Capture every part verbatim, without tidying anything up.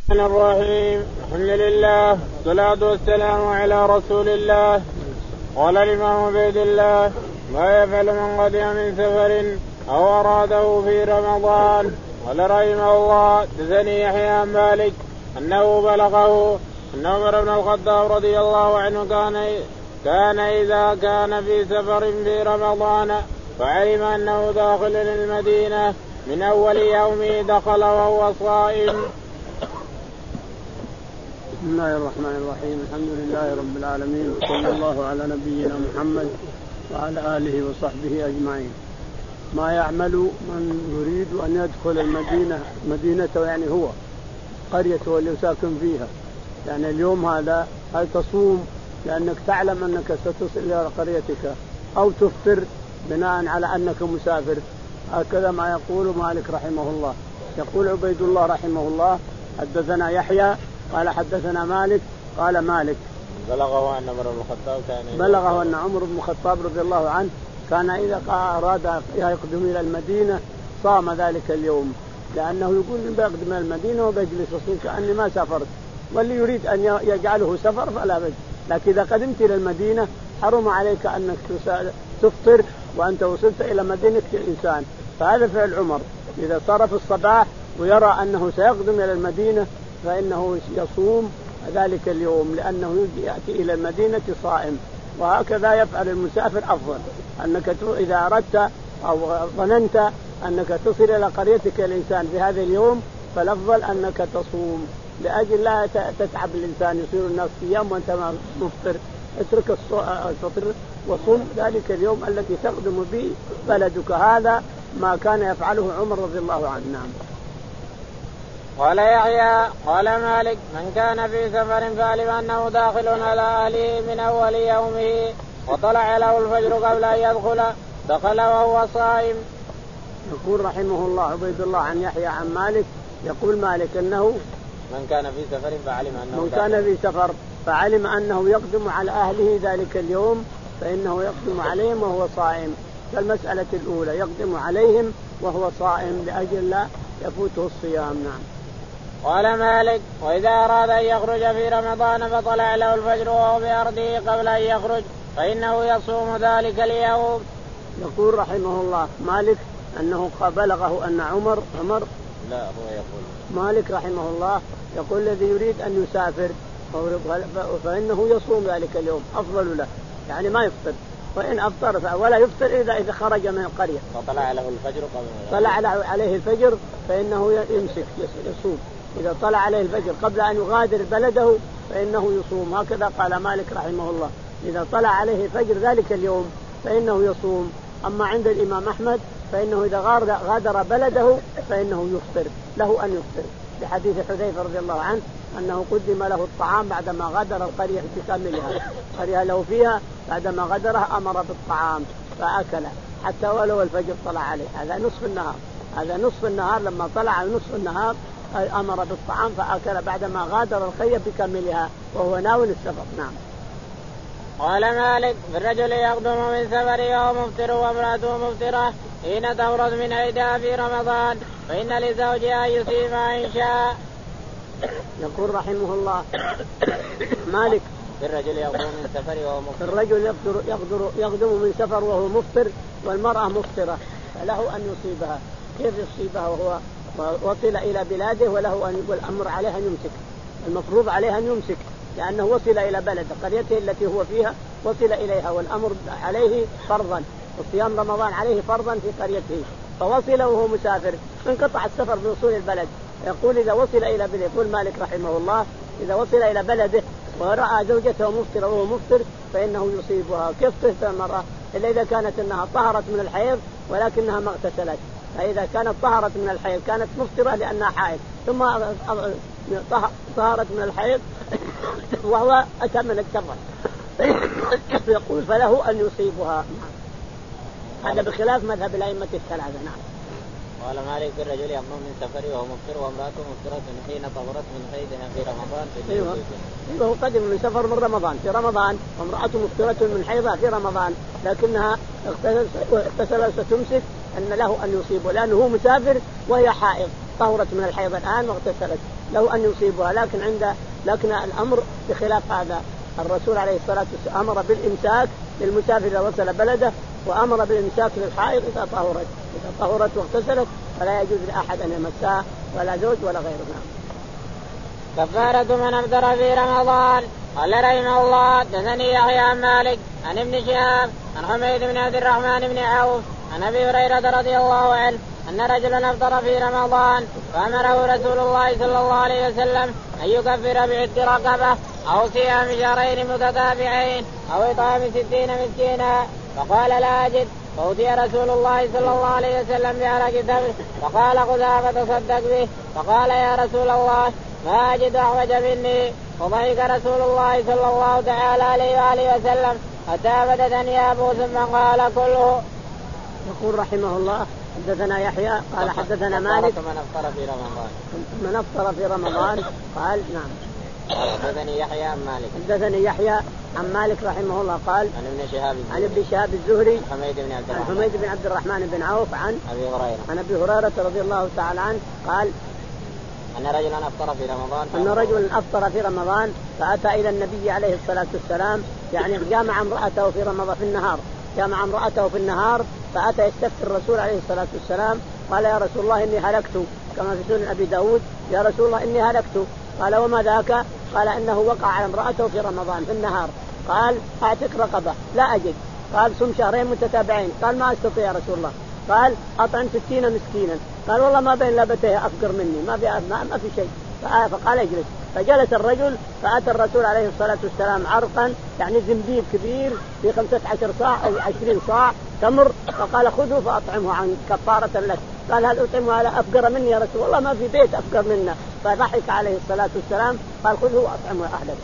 الرحمن الرحيم. الحمد لله والصلاة والسلام على رسول الله. قال الإمام عبيد الله: ما يفعل من قدم من سفر أو أراده في رمضان؟ قال رحمه الله: حدثني يحيى عن مالك أنه بلغه أن عمر بن الخطاب رضي الله عنه كان كان إذا كان في سفر في رمضان فعلم أنه داخل المدينة من أول يومه دخل وهو صائم. بسم الله الرحمن الرحيم. الحمد لله رب العالمين، وصلى الله على نبينا محمد وعلى آله وصحبه أجمعين. ما يعمل من يريد أن يدخل المدينة مدينته، يعني هو قريته اللي ساكن فيها، يعني اليوم هذا هل تصوم لأنك تعلم أنك ستصل إلى قريتك، أو تفطر بناء على أنك مسافر؟ هكذا ما يقول مالك رحمه الله. يقول عبيد الله رحمه الله: حدثنا يحيى قال حدثنا مالك قال مالك بلغه أن عمر بن الخطاب كان بلغه أن عمر بن الخطاب رضي الله عنه كان إذا أراد يقدم إلى المدينة صام ذلك اليوم، لأنه يقول بقدم إلى المدينة وبجلس أصير كأني ما سافرت، واللي يريد أن يجعله سفر فلا بد، لكن إذا قدمت إلى المدينة حرم عليك أنك تفطر وأنت وصلت إلى مدينة الإنسان. فهذا فعل عمر، إذا صار في الصباح ويرى أنه سيقدم إلى المدينة فإنه يصوم ذلك اليوم، لأنه يأتي إلى المدينة صائم. وهكذا يفعل المسافر أفضل، أنك إذا أردت أو ظننت أنك تصل إلى قريتك الإنسان في هذا اليوم فالأفضل أنك تصوم، لأجل لا تتعب الإنسان يصير الناس صيام وأنت مفطر. اترك الفطر وصم ذلك اليوم الذي تقدم به بلدك. هذا ما كان يفعله عمر رضي الله عنه. نعم. قال يحيى قال مالك: من كان في سفر فعلم أنه داخل على أهله من أول يومه وطلع له الفجر قبل أن يدخل دخل وهو صائم. يقول رحمه الله عبيد الله عن يحيى عن مالك، يقول مالك أنه من كان في سفر فعلم أنه من كان في سفر فعلم أنه يقدم على أهله ذلك اليوم فإنه يقدم عليهم وهو صائم. فالمسألة الأولى يقدم عليهم وهو صائم لأجل لا يفوته الصيام. نعم. قال مالك: وإذا أراد أن يخرج في رمضان فطلع له الفجر وهو بأرضه قبل أن يخرج فإنه يصوم ذلك اليوم. يقول رحمه الله مالك أنه بلغه أن عمر عمر لا هو يقول مالك رحمه الله يقول الذي يريد أن يسافر فإنه يصوم ذلك اليوم أفضل له، يعني ما يفطر، وإن أفطر ولا يفطر إذا إذا خرج من القرية فطلع له الفجر قبل طلع له عليه الفجر فإنه يمسك يصوم. إذا طلع عليه الفجر قبل أن يغادر بلده فإنه يصوم. هكذا قال مالك رحمه الله: إذا طلع عليه الفجر ذلك اليوم فإنه يصوم. أما عند الإمام أحمد فإنه إذا غادر بلده فإنه يفطر، له أن يفطر، لحديث حذيفة رضي الله عنه أنه قدم له الطعام بعدما غادر القرية بكاملها، قرية له فيها بعدما غادرها أمر بالطعام فأكله حتى ولو الفجر طلع عليه. هذا نصف النهار، هذا نصف النهار لما طلع نصف النهار أمر بالطعام فأكل بعدما غادر القرية بكاملها وهو ناوي السفر. نعم. قال مالك: بالرجل يقدم من سفره وهو مفطر وامرأته مفطرة حين تورد من عيدها في رمضان فإن لزوجها أن يصيبها إن شاء. يقول رحمه الله مالك: بالرجل يقدم من سفره وهو مفطر الرجل يقدر يقدر يقدم من سفر وهو مفطر والمرأة مفطرة فله أن يصيبها. كيف يصيبها وهو وصل إلى بلاده وله أن يقول الأمر عليه أن يمسك؟ المفروض عليه أن يمسك لأنه وصل إلى بلد قريته التي هو فيها، وصل إليها والأمر عليه فرضا، وصيام رمضان عليه فرضا في قريته، فوصل وهو مسافر انقطع السفر بوصول البلد. يقول إذا وصل إلى بلده، يقول مالك رحمه الله: إذا وصل إلى بلده ورأى زوجته مفطرة وهو مفطر فإنه يصيبها. كيف تفطر المرأة إلا إذا كانت أنها طهرت من الحيض ولكنها ما اغتسلت؟ فإذا كانت طهرت من الحيض كانت مفطرة لأنها حائض، ثم طهرت من الحيض وهو أتى من السفر يقول فله أن يصيبها. هذا بخلاف مذهب الأئمة الثلاثة. نعم. قال مالك: الرجل يقدم من سفره وهو مفطر وامرأته مفطرة حين طهرت من حيضها في رمضان. أيوه هو قدم من سفر من رمضان في رمضان وامرأته مفطرة من حيضها في رمضان لكنها اغتسلت ستمسك أن له أن يصيبه لأنه هو مسافر وهي حائض، طهرت من الحيض الآن واغتسلت له أن يصيبها، لكن عند لكن الأمر بخلاف هذا. الرسول عليه الصلاة والسلام أمر بالإمساك للمسافر إذا وصل بلده، وأمر بالإمساك للحائض إذا طهرت إذا طهرت واغتسلت فلا يجوز لأحد أن يمسها ولا زوج ولا غيره. كفارة من أفطر في رمضان. قال رحمه الله حدثني يحيى عن مالك عن ابن شهاب عن حميد بن عبد الرحمن بن عوف عن أبي هريرة رضي الله عنه أن رجلا أفطر في رمضان فأمره رسول الله صلى الله عليه وسلم أن يكفر بعتق رقبة أو صيام شهرين متتابعين أو إطعام ستين مسكينا، فقال لا أجد، فأوتي رسول الله صلى الله عليه وسلم بعرق تمر فقال خذها فتصدق به، فقال يا رسول الله ما أجد أحوج مني، فضحك رسول الله صلى الله تعالى عليه وآله وسلم حتى بدت أنيابه ثم قال كله. يقول رحمه الله حدثنا يحيى قال حدثنا مالك من أفطر في رمضان من أفطر في رمضان قال نعم. حدثني يحيى عن مالك حدثني يحيى عن مالك رحمه الله قال عن ابن شهاب عن ابن شهاب الزهري حميد بن عبد الرحمن حميد بن عبد الرحمن بن عوف عن أبي هريرة عن أبي هريرة رضي الله تعالى عنه قال أن رجلا أفطر في رمضان أن رجلا أفطر في رمضان فأتى إلى النبي عليه الصلاة والسلام، يعني جامع امرأته في رمضان في النهار جامع امرأته في النهار فأتى يستفتي الرسول عليه الصلاة والسلام قال يا رسول الله إني هلكت، كما في سنن أبي داود يا رسول الله إني هلكت. قال وما ذاك؟ قال إنه وقع على امرأته في رمضان في النهار. قال أعتق رقبة لا أجد. قال صم شهرين متتابعين. قال ما أستطيع يا رسول الله. قال أطعم ستين مسكينا. قال والله ما بين لابتيه أفقر مني ما في ما, ما في شيء. فقال اجلس. فجلس الرجل فأتى الرسول عليه الصلاة والسلام عرقا يعني زنبيل كبير في خمسة عشر صاع أو عشرين صاع تمر، فقال خذه فأطعمه عن كفارة لك. قال هل أطعمه على أفقر مني يا رسول الله؟ ما في بيت أفقر منا. فضحك عليه الصلاة والسلام قال خذه وأطعمه أهلك.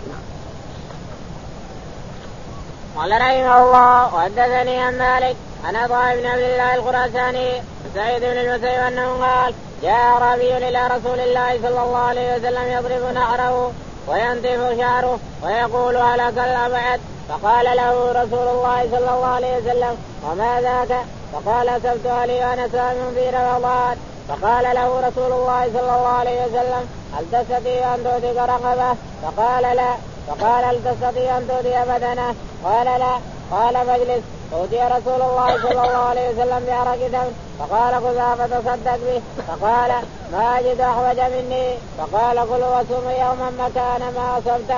قال رحمه الله وحدثني عن مالك عن عطاء بن عبد الله الخراساني سعيد بن المسيب أنه قال جاء أعرابي إلى رسول الله صلى الله عليه وسلم يضرب نحره وينتف شعره ويقول هلك الأبعد، فقال له رسول الله صلى الله عليه وسلم وما ذاك؟ فقال أسبتها لي وأنا صائم في رمضان. فقال له رسول الله صلى الله عليه وسلم هل تستطيع أن تؤتي رقبة؟ فقال لا. فقال هل تستطيع أن تؤتي بدنه؟ قال لا. قال فاجلس. أوتي رسول الله صلى الله عليه وسلم بعرق دم فقال خذها فتصدق به، فقال ما أجد أحوج مني، فقال كل وصوم يوما مكان ما أصبت.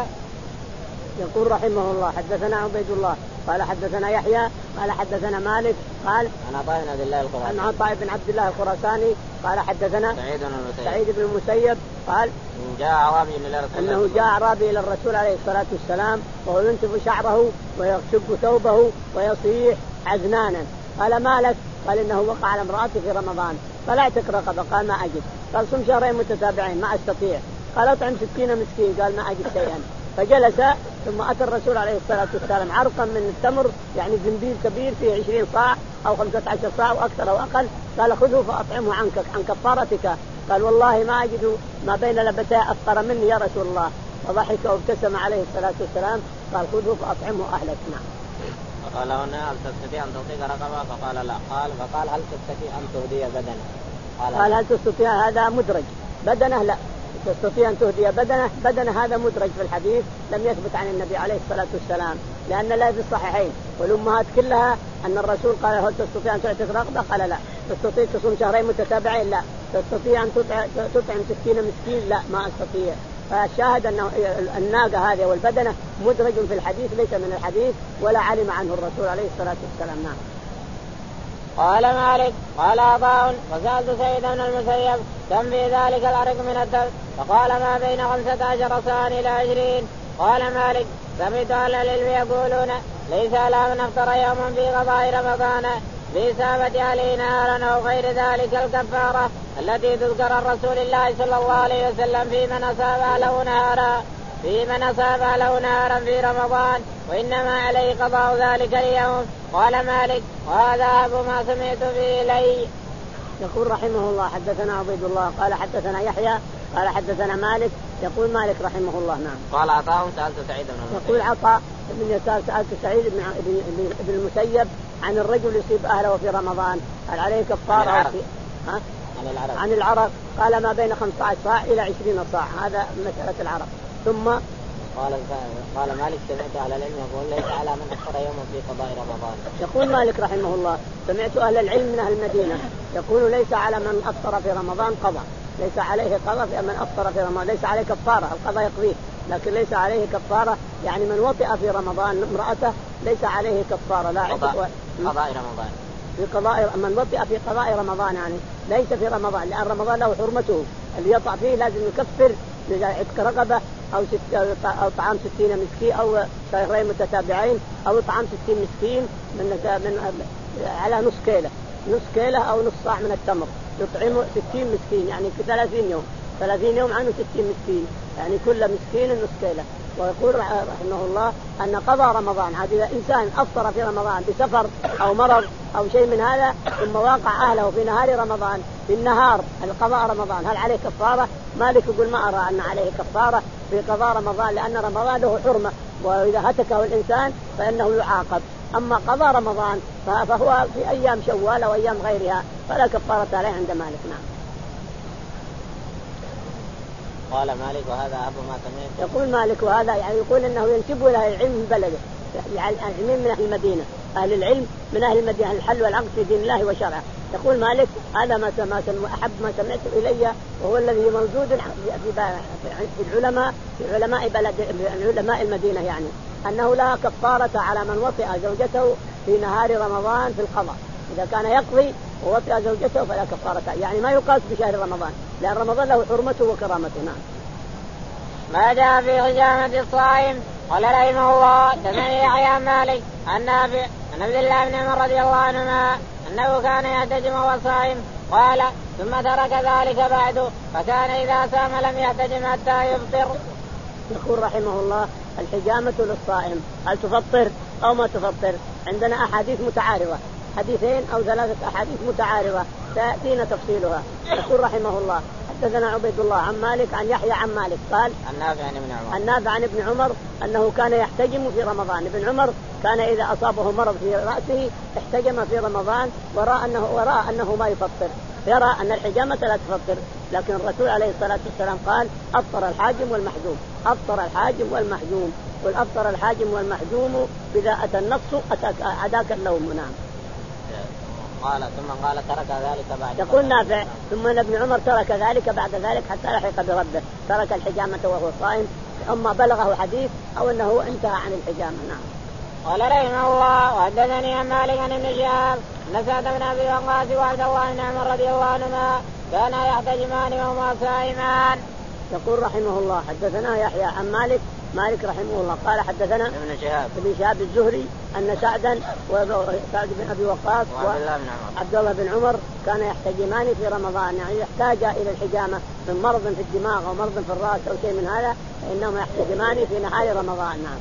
يقول رحمه الله حدثنا عبيد الله قال حدثنا يحيى قال حدثنا مالك قال عن عطاء بن عبد الله الخراساني عن عطاء بن عبد الله الخراساني قال حدثنا سعيد بن المسيب سعيد بن المسيب قال جاء أعرابي إلى رسول الله أنه جاء أعرابي إلى الرسول عليه الصلاة والسلام وهو ينتف شعره ويشق ثوبه ويصيح عزنانا. قال ما لك؟ قال إنه وقع على امرأته في رمضان فلا اعتق رقبة. قال ما أجد. قال صم شهرين متتابعين ما أستطيع. قال أطعم ستين مسكين. قال ما أجد شيئا. فجلس ثم أتى الرسول عليه الصلاة والسلام عرقا من التمر يعني زنبيل كبير فيه عشرين صاع أو خمسة عشر صاع وأكثر أو أقل. قال خذه فأطعمه عنك عن كفارتك. قال والله ما أجد ما بين لبتي أفقر مني يا رسول الله. وضحك وابتسم عليه الصلاة والسلام قال خذه فأطعمه أهلك. نعم. فقال هنا هل تستطيع أن تطيق رقبة؟ فقال لا. قال فقال هل تستطيع أن تهدي بدنه؟ قال, قال هل تستطيع؟ هذا مدرج. بدنه لا. تستطيع أن تهدي بدنه. بدنه هذا مدرج في الحديث لم يثبت عن النبي عليه الصلاة والسلام لأن لا في الصحيحين والأمهات كلها أن الرسول قال هل تستطيع أن تعتق رقبة؟ قال لا. تستطيع تصوم شهرين متتابعين؟ لا. تستطيع أن تطعم ستين مسكين؟ لا ما أستطيع. فالشاهد أن الناقة هذه والبدنة مدرج في الحديث ليس من الحديث ولا علم عنه الرسول عليه الصلاة والسلام. نعم. قال مالك قال عطاء وسألت سعيد بن المسيب كم في ذلك العرق من الدم؟ فقال ما بين خمسة عشر صاعا إلى عشرين. قال مالك سمعت أهل العلم يقولون ليس على من أفطر يوما في قضاء رمضان بإصابة أهله نهارا أو غير ذلك الكفارة التي تذكر الرسول الله صلى الله عليه وسلم في من أصاب أهله نهارا في من أصاب له نهارا في رمضان وإنما عليه قضاء ذلك اليوم. قال مالك وهذا أبو ما سمعت به إلي. يقول رحمه الله حدثنا عبيد الله قال حدثنا يحيى قال حدثنا مالك. يقول مالك رحمه الله نعم. قال عطاء سألت سعيد بن المسيب. يقول عطاء بن يسار سألت سعيد بن المسيب عن الرجل يصيب أهله في رمضان هل عليه كفارة؟ عن العرق, ها؟ عن العرق عن العرق قال ما بين خمسة عشر صاع إلى عشرين صاع، هذا مسألة العرق. ثم قال قال مالك سمعت أهل العلم يقول ليس على من أفطر يوما في قضاء رمضان. يقول مالك رحمه الله سمعت أهل العلم من أهل المدينة يقول ليس على من أفطر في رمضان قضاء، ليس عليه قضاء في من أفطر في رمضان، ليس عليه كفارة، القضاء يقضيه لكن ليس عليه كفارة، يعني من وطئ في رمضان امرأته ليس عليه كفارة لا قضاء قضاء رمضان في قضاء من وطئ في قضاء رمضان، يعني ليس في رمضان، لأن رمضان له حرمته، اللي يطع فيه لازم يكفر عتق رقبة أو ست أو طعام ستين مسكين أو شهرين متتابعين أو طعام ستين مسكين من من على نص كيلة نص كيلة أو نص صاع من التمر يطعم ستين مسكين، يعني في ثلاثين يوم ثلاثين يوم عنه ستين مسكين، يعني كل مسكين نص كيلة. ويقول رحمه الله أن قضى رمضان، هذا إنسان أفطر في رمضان بسفر أو مرض أو شيء من هذا ثم واقع أهله في نهار رمضان في النهار القضاء رمضان، هل عليه كفارة؟ مالك يقول ما أرى أن عليه كفارة في قضاء رمضان، لأن رمضان له حرمة وإذا هتكه الإنسان فإنه يعاقب. أما قضاء رمضان فهو في أيام شوال أو أيام غيرها فلا كفارة عليه عند مالك. نعم. قال مالك وهذا أبو ما سمعت. يقول مالك وهذا يعني يقول إنه ينسب له العلم من بلده، يعني العلم من أهل المدينة، أهل العلم من أهل المدينة، الحل والعقد في دين الله وشرعه. يقول مالك هذا ما سمعت أحب ما سمعت إلي وهو الذي موجود في العلماء في علماء بلد علماء المدينة، يعني أنه لا كفارة على من وطئ زوجته في نهار رمضان في القضاء، إذا كان يقضي ووطئ زوجته فلا كفارة، يعني ما يقاس بشهر رمضان لأن رمضان له حرمته وكرامته. نعم. ما جاء في حجامة الصائم. قال رحمه الله سمعني يحيى مالك عن نافع عن عبد الله بن عمر رضي الله عنهما أنه كان يحتجم وهو صائم، قال ثم ترك ذلك بعد فكان إذا صام لم يحتجم حتى يفطر. يقول رحمه الله الحجامة للصائم هل تفطر أو ما تفطر؟ عندنا أحاديث متعارضة، حديثين أو ثلاثة أحاديث متعارضة سيأتينا تفصيلها. يقول رحمه الله حدثنا عبيد الله عن مالك عن يحيى عن مالك قال النافع عن ابن عمر النافع عن ابن عمر أنه كان يحتجم في رمضان. ابن عمر كان إذا أصابه مرض في رأسه احتجم في رمضان ورأى أنه, ورأى أنه ما يفطر، يرى أن الحجامة لا تفطر، لكن الرسول عليه الصلاة والسلام قال أفطر الحاجم والمحجوم، أفطر الحاجم والمحجوم، قل أفطر الحاجم والمحجوم إذا أتى النص أداك النوم. نعم. قال ثم قال ترك ذلك بعد. يقول نافع ثم ابن عمر ترك ذلك بعد ذلك حتى لحق بربه، ترك الحجامة وهو صائم، أما بلغه حديث أو أنه انتهى عن الحجامة. نعم. قال رحمه الله وحدثني عن مالك عن ابن شهاب أن سعد بن أبي وقاص وعبد الله بن عمر رضي الله عنهما كانا يحتجمان وهما صائمان. يقول رحمه الله حدثنا يحيى عن مالك مالك رحمه الله قال حدثنا ابن شهاب ابن شهاب الزهري أن سعدا وسعد بن أبي وقاص وعبد الله بن عمر كان يحتجمان في رمضان، يعني يحتاج إلى الحجامة من مرض في الدماغ أو مرض في الرأس أو شيء من هذا فإنهم يحتجمان في نهار رمضان. نعم.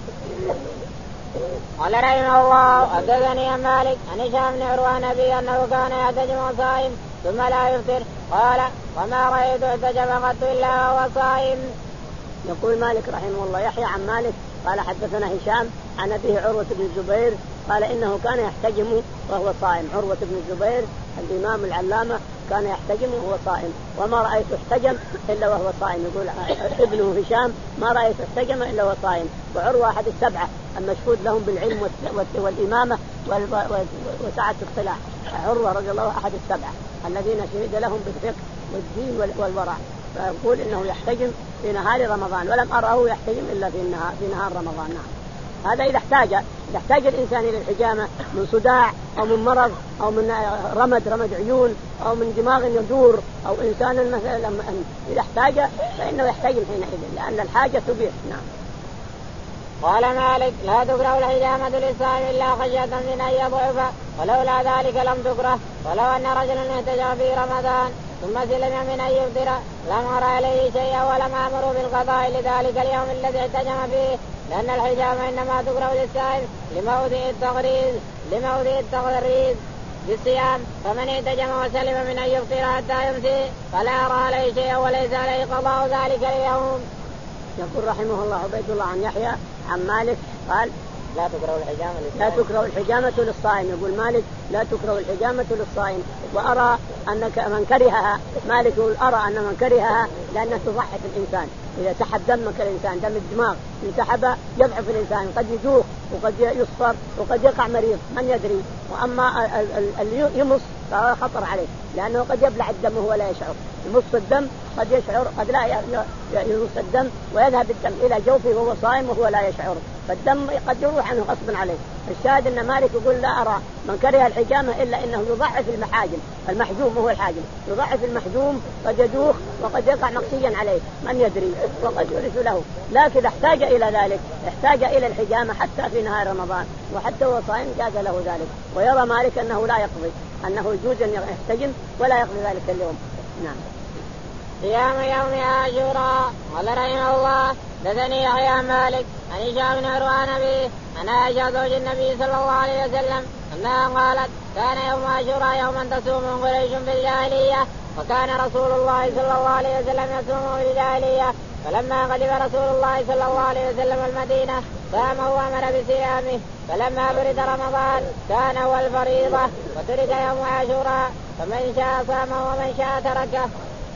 قال رحمه الله حدثني عن مالك عن هشام بن عروة نبي أنه كان يحتجم صائم ثم لا يفطر، قال وما رأيت احتجم قط إلا وهو صائم. يقول مالك رحمه الله يحيى عن مالك قال حدثنا هشام عن أبيه عروة بن الزبير قال إنه كان يحتجم وهو صائم. عروة بن الزبير الإمام العلامة كان يحتجم وهو صائم، وما رأيت احتجم إلا وهو صائم. يقول ابنه هشام ما رأيت احتجم إلا وهو صائم. وعروة أحد السبعة المشهود لهم بالعلم والإمامة وسعة الصلاح. عروة رضي الله أحد السبعة الذين شهد لهم بالفقه والدين والورع، فيقول إنه يحتجم في نهار رمضان ولم أراه يحتجم إلا في النهار في نهار رمضان. نعم. هذا إذا احتاج يحتاج الإنسان إلى الحجامة من صداع أو من مرض أو من رمد رمد عيون أو من دماغ يدور أو إنسان مثلا إذا احتاج فإنه يحتجم حينئذ لأن الحاجة تبيح. نعم. قال مالك لا تكره الحجامة للصائم إلا خشية من أن يضعف، ولولا ذلك لم تكره، ولو أن رجلا احتجم في رمضان ثم سلم من أن يفطر لم أرى عليه شيئا ولم أمر بالقضاء لذلك اليوم الذي احتجم فيه، لأن الحجامة إنما تكره للصائم لموضع التغريز لموضع التغريز بالصيام، فمن احتجم وسلم من أن يفطر حتى يمسي فلا أرى عليه شيئا وليس عليه قضاء ذلك اليوم. يقول رحمه الله عبيد الله عن يحيى عن مالك قال لا تكره الحجامة للصائم. لا تكره الحجامة للصائم. يقول مالك لا تكره الحجامة للصائم. وأرى أنك من كرهها مالك يقول أرى أن من كرهها لأنها تضحك الإنسان. إذا سحب دمك الإنسان دم الدماغ انسحب يضعف الإنسان، قد يدوخ وقد يصفر وقد يقع مريض من يدري. وأما اللي يمص فهو خطر عليه لأنه قد يبلع الدم وهو لا يشعر. يمص الدم قد يشعر قد لا يمص الدم ويذهب الدم إلى جوفه وهو صائم وهو لا يشعر، فالدم قد يروح عنه غصبا عليه. الشاهد أن مالك يقول لا أرى من كره الحجامة إلا إنه يضعف المحاجم. المحجوم هو الحاجم، يضعف المحجوم قد يدوخ وقد يقع مقصيا عليه من يدري وقد يورث له. لكن احتاج إلى ذلك، احتاج إلى الحجامة حتى في نهار رمضان وحتى هو صائم جاز له ذلك. ويرى مالك أنه لا يقضي، أنه يجوز أن يحتجم ولا يقضي ذلك اليوم. نعم. صيام يوم عاشوراء. قال رحمه الله حدثني يحيى مالك عن هشام بن عروة عن أبيه عن عائشة زوج النبي صلى الله عليه وسلم أنها قالت كان يوم عاشوراء يوما تصوم قريش في الجاهلية، وكان رسول الله صلى الله عليه وسلم يصوم في الجاهلية، فلما قدم رسول الله صلى الله عليه وسلم المدينة صامه وأمر بصيامه، فلما برد رمضان كان هو الفريضة وترك يوم عاشوراء، فمن شاء صامه ومن شاء تركه.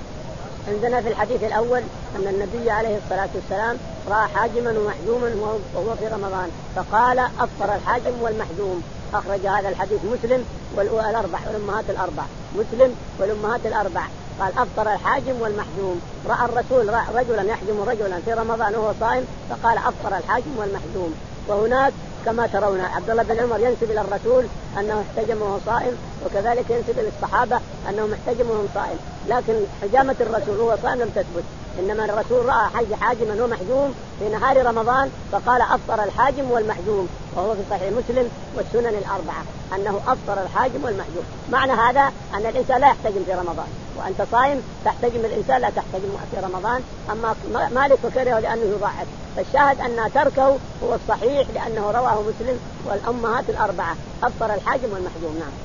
عندنا في الحديث الأول أن النبي عليه الصلاة والسلام رأى حاجما ومحجوما وهو في رمضان فقال أفطر الحاجم والمحجوم. أخرج هذا الحديث مسلم والأربع والأمهات الأربع، مسلم والأمهات الأربع. قال أفطر الحاجم والمحجوم. رأى الرسول رأى رجلا يحجم رجلا في رمضان وهو صائم فقال أفطر الحاجم والمحجوم. وهناك كما ترون عبد الله بن عمر ينسب إلى الرسول أنه احتجم وهو صائم، وكذلك ينسب إلى الصحابة أنهم احتجموا وهم صائم، لكن حجامة الرسول وهو صائم لم تثبت. إنما الرسول رأى حج حاجما ومحجوم في نهار رمضان فقال أفطر الحاجم والمحجوم، وهو في صحيح مسلم والسنن الأربعة أنه أفطر الحاجم والمحجوم. معنى هذا أن الإنسان لا يحتجم في رمضان، وأنت صائم تحتجم الإنسان لا تحتجم في رمضان. أما مالك فكره لأنه يضعف، فالشاهد أن تركه هو الصحيح لأنه رواه مسلم والأمهات الأربعة أفطر الحاجم والمحجوم. نعم.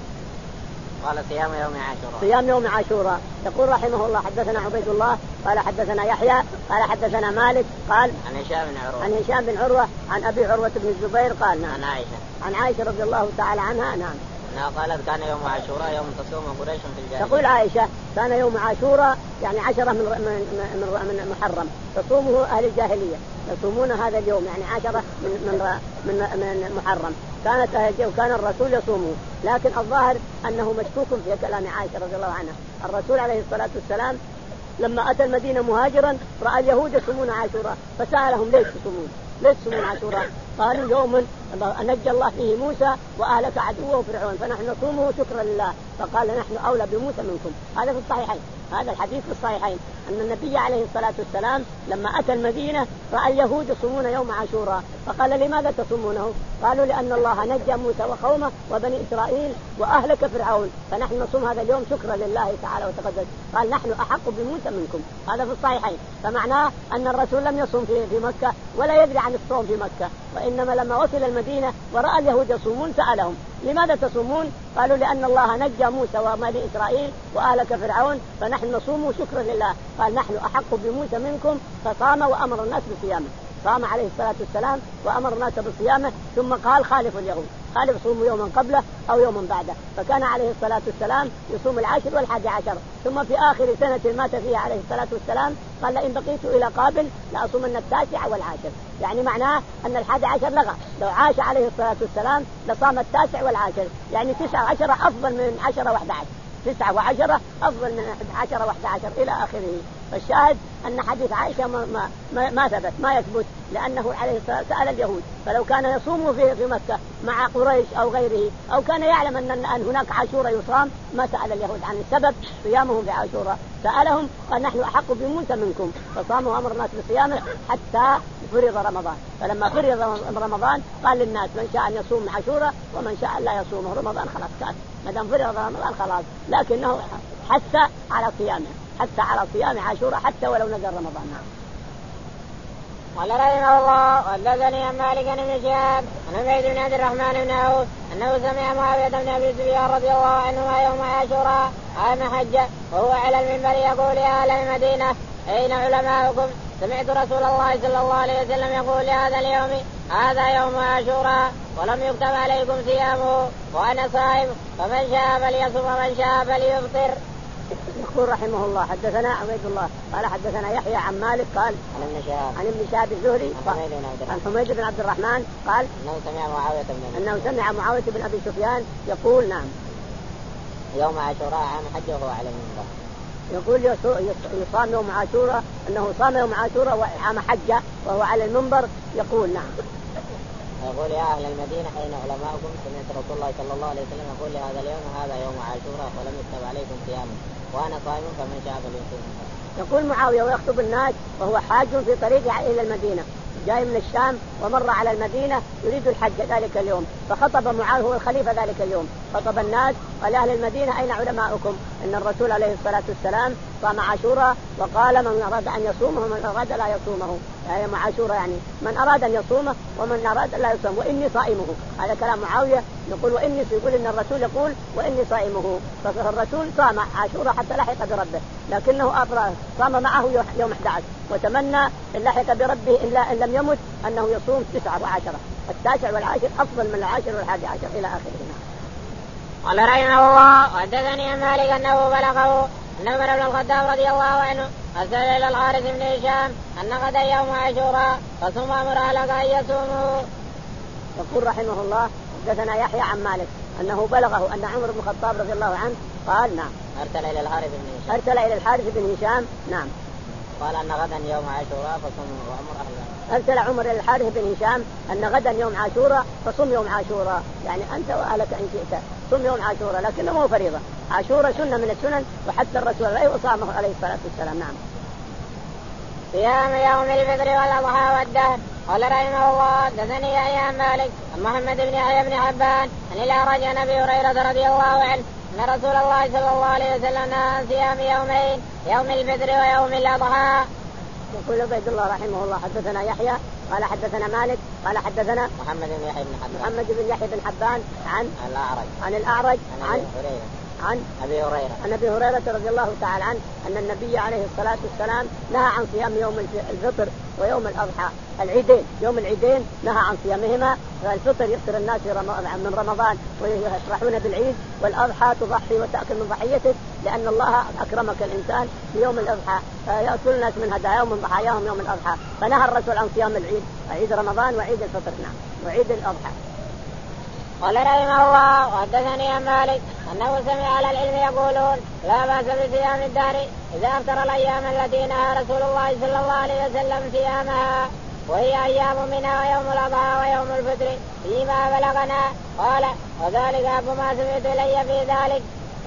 قال صيام يوم عاشوراء. صيام يوم عاشوراء. يقول رحمه الله حدثنا عبيد الله قال حدثنا يحيى قال حدثنا مالك قال عن هشام بن عروة عن هشام بن عروة عن أبي عروة بن الزبير قال نعم. عن عائشة عن عائشة رضي الله تعالى عنها نعم أنها قالت كان يوم عاشوراء يوم تصوم قريش في الجاهلية. تقول عائشة كان يوم عاشوراء يعني عشرة من من من, من محرم تصومه أهل الجاهلية، يصومون هذا اليوم يعني عشرة من من من, من محرم كانت أهل وكان الرسول يصومه. لكن الظاهر أنه مشكوك في كلام عائشة رضي الله عنها. الرسول عليه الصلاة والسلام لما أتى المدينة مهاجرا رأى اليهود يصومون عاشوراء فسألهم ليش تصومون ليش تصومون عاشوراء؟ قالوا يوم نجى الله فيه موسى وأهلك عدوه فرعون فنحن نصومه شكرا لله، فقال نحن أولى بموسى منكم. هذا في الصحيحين، هذا الحديث في الصحيحين أن النبي عليه الصلاة والسلام لما أتى المدينة رأى اليهود يصومون يوم عاشوراء فقال لماذا تصومونه؟ قالوا لأن الله نجى موسى وقومه وبني إسرائيل وأهلك فرعون فنحن نصوم هذا اليوم شكرا لله تعالى وتقدس. قال نحن أحق بموسى منكم. هذا في الصحيحين. فمعناه أن الرسول لم يصوم في في مكة ولا يدري عن الصوم في مكة، وإنما لما وصل المدينة ورأى اليهود يصومون سألهم لماذا تصومون؟ قالوا لأن الله نجى موسى وبني إسرائيل وأهلك فرعون فنحن نصوم شكرا لله. قال نحن أحق بموسى منكم فصام وأمر الناس بصيامه. صام عليه الصلاة والسلام وأمر الناس بصيامه ثم قال خالف اليهود قال يصوموا يوما قبله أو يوما بعده، فكان عليه الصلاة والسلام يصوم العاشر والحادي عشر. ثم في آخر سنة مات فيها عليه الصلاة والسلام قال لئن بقيت إلى قابل لأصومن التاسع والعاشر، يعني معناه أن الحادي عشر لغى، لو عاش عليه الصلاة والسلام لصام التاسع والعاشر، يعني تسعة عشر أفضل من عشرة واحد عشر، تسعة وعشرة أفضل من عشرة واحد عشر إلى آخره. فالشاهد أن حديث عائشة ما, ما, ما, ما ثبت ما يثبت لأنه عليه الصلاة سأل اليهود، فلو كان يصوم في, في مكة مع قريش أو غيره أو كان يعلم أن, أن هناك عاشوراء يصام ما سأل اليهود عن السبب صيامهم بعاشوراء. سألهم قال نحن أحق بموسى منكم فصاموا أمر الناس بصيامه حتى فرض رمضان. فلما فرض رمضان قال للناس من شاء أن يصوم عاشوراء ومن شاء لا يصومه رمضان خلاص كان ما دام فرض رمضان خلاص، لكنه حتى على صيامه حتى على صيام عاشوراء حتى ولو نزل رمضان. قال رحمه الله وحدثني عن مالك بن شهاب عن عبيد بن عبد الرحمن بن عوف انه سمع معاوية بن ابي سفيان رضي الله عنهما يوم عاشوراء عام حجه وهو على المنبر يقول يا اهل المدينه اين علماؤكم؟ سمعت رسول الله صلى الله عليه وسلم يقول لهذا اليوم هذا يوم عاشوراء ولم يكتب عليكم صيامه وأنا صائم فمن شاء فليصم ومن شاء فليفطر. يقول رحمه الله حدثنا عبيد الله قال حدثنا يحيى عن مالك قال عن ابن شهاب عن ابن شهاب الزهري عن حميد بن عبد الرحمن قال انه سمع معاويه بن انه سمع معاويه بن ابي سفيان يقول نعم يوم عاشوراء عام حج وهو على المنبر. يقول يصام يوم عاشوراء انه صام يوم عاشوراء وعام حجه وهو على المنبر يقول نعم. يقول يا اهل المدينه اين علماؤكم؟ سمعت رسول الله صلى الله عليه وسلم يقول لهذا اليوم هذا يوم عاشوراء ولم يكتب عليكم صيامه وانا صائم فمن شاء فليصوم. يقول معاويه ويخطب الناس وهو حاج في طريقه الى المدينه جاي من الشام ومر على المدينة يريد الحج ذلك اليوم فخطب معاوية هو الخليفة ذلك اليوم خطب الناس قال أهل المدينة أين علماؤكم؟ إن الرسول عليه الصلاة والسلام صام عاشوراء وقال من أراد أن يصومه ومن أراد لا يصومه يعني يوم عاشوراء يعني من أراد أن يصومه ومن أراد لا يصومه وإني صائمه. هذا كلام معاوية يقول وإني يقول إن الرسول يقول وإني صائمه. فالرسول صام عاشوراء حتى لحق بربه لكنه أبرأ صام معه يوم أحد عشر وتمنى إن لحق بربه إلا إن لم يمت أنه يصوم تسعة وعشرة التاسع والعاشر أفضل من العاشر والحادي عشر إلى آخره. قال رحمه الله حدثني مالك أنه بلغه أن عمر بن الخطاب رضي الله عنه أرسل إلى الحارث بن هشام أن غدا يوم عاشوراء فصم أمر أهلك أن يصوموا. يقول رحمه الله حدثنا يحيى عن مالك أنه بلغه أن عمر بن الخطاب رضي الله عنه قال نعم أرسل إلى الحارث بن هشام أرسل إلى الحارث بن هشام نعم قال أن غدا يوم عاشوراء فصم وأمر أهلك. أرسل عمر إلى الحارث بن هشام أن غدا يوم عاشوراء فصم يوم عاشوراء يعني أنت وأهلك إن شئت صم يوم عاشوراء لكنه مو فريضة. عاشوراء سنة من السنن وحتى الرسول لا يصامه عليه الصلاة والسلام. نعم. صيام يوم الفطر والأضحى والدهر. قال رحمه الله حدثني يحيى عن مالك عن محمد بن يحيى بن حبان أن الأعرج عن أبي هريرة رضي الله عنه أن رسول الله صلى الله عليه وسلم نهى عن صيام يومين يوم الفطر ويوم الأضحى. يقول عبيد الله رحمه الله حدثنا يحيى قال حدثنا مالك قال حدثنا محمد بن يحيى بن حبان محمد بن يحيى بن حبان عن الأعرج عن الأعرج عن عن, عن أبي هريرة عن أبي هريرة رضي الله تعالى عنه أن النبي عليه الصلاة والسلام نهى عن صيام يوم الفطر ويوم الأضحى العيدين. يوم العيدين نهى عن صيامهما. الفطر يفطر الناس من رمضان ويفرحون بالعيد والأضحى تضحي وتأكل من ضحيتك لأن الله أكرمك الإنسان في يوم الأضحى يأكل الناس من هداياهم من ضحاياهم يوم الأضحى. فنهى الرسول عن صيام العيد عيد رمضان وعيد الفطر نعم وعيد الأضحى. قال رحمه الله وحدثني عن مالك أنه سمع على العلم يقولون لا بأس بصيام الدهر إذا أفطر الأيام التي نهى رسول الله صلى الله عليه وسلم صيامها وهي أيام منها ويوم الأضحى ويوم الفطر فيما بلغنا. قال وذلك أبو ما سمعت إلي في ذلك.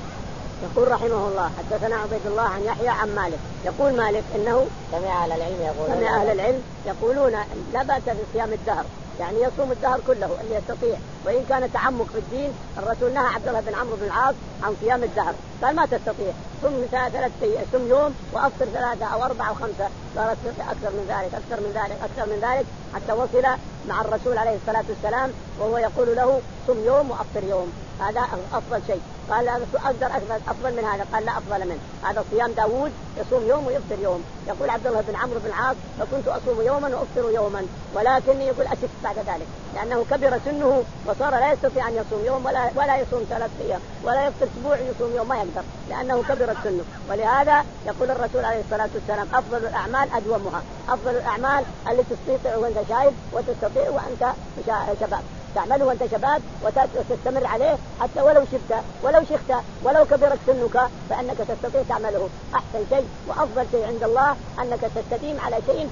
يقول رحمه الله حدثنا عبيد الله عن يحيى عن مالك يقول مالك إنه سمع أهل العلم يقولون سمع أهل العلم يقولون لا بأس بصيام الدهر يعني يصوم الدهر كله اللي يستطيع وإن كان تعمق في الدين. الرسول نهى عبد الله بن عمرو بن العاص عن صيام الدهر قال ما تستطيع صم ثلاثة صم يوم وأفطر ثلاثة أو أربعة أو خمسة لا تستطيع أكثر من ذلك أكثر من ذلك أكثر من ذلك حتى وصل مع الرسول عليه الصلاة والسلام وهو يقول له صم يوم وأفطر يوم هذا أفضل شيء. قال أقدر أفضل من هذا قال لا أفضل منه. هذا صيام داود يصوم يوم ويفطر يوم. يقول عبد الله بن عمرو بن العاص فكنت أصوم يوما وأفطر يوما ولكني يقول أشك بعد ذلك لأنه كبر سنه وصار لا يستطيع أن يصوم يوم ولا ولا يصوم ثلاث أيام ولا يفطر أسبوع يصوم يوم ما يقدر لأنه كبر سنه. ولهذا يقول الرسول عليه الصلاة والسلام أفضل الأعمال أدومها. أفضل الأعمال اللي تستطيع وأنت شايب وتستطيع وأنت شباب تعمله وأنت شباب وتستمر عليه حتى ولو شبت ولو شخت ولو كبرت سنك فأنك تستطيع تعمله. أحسن شيء وأفضل شيء عند الله أنك تستديم على شيء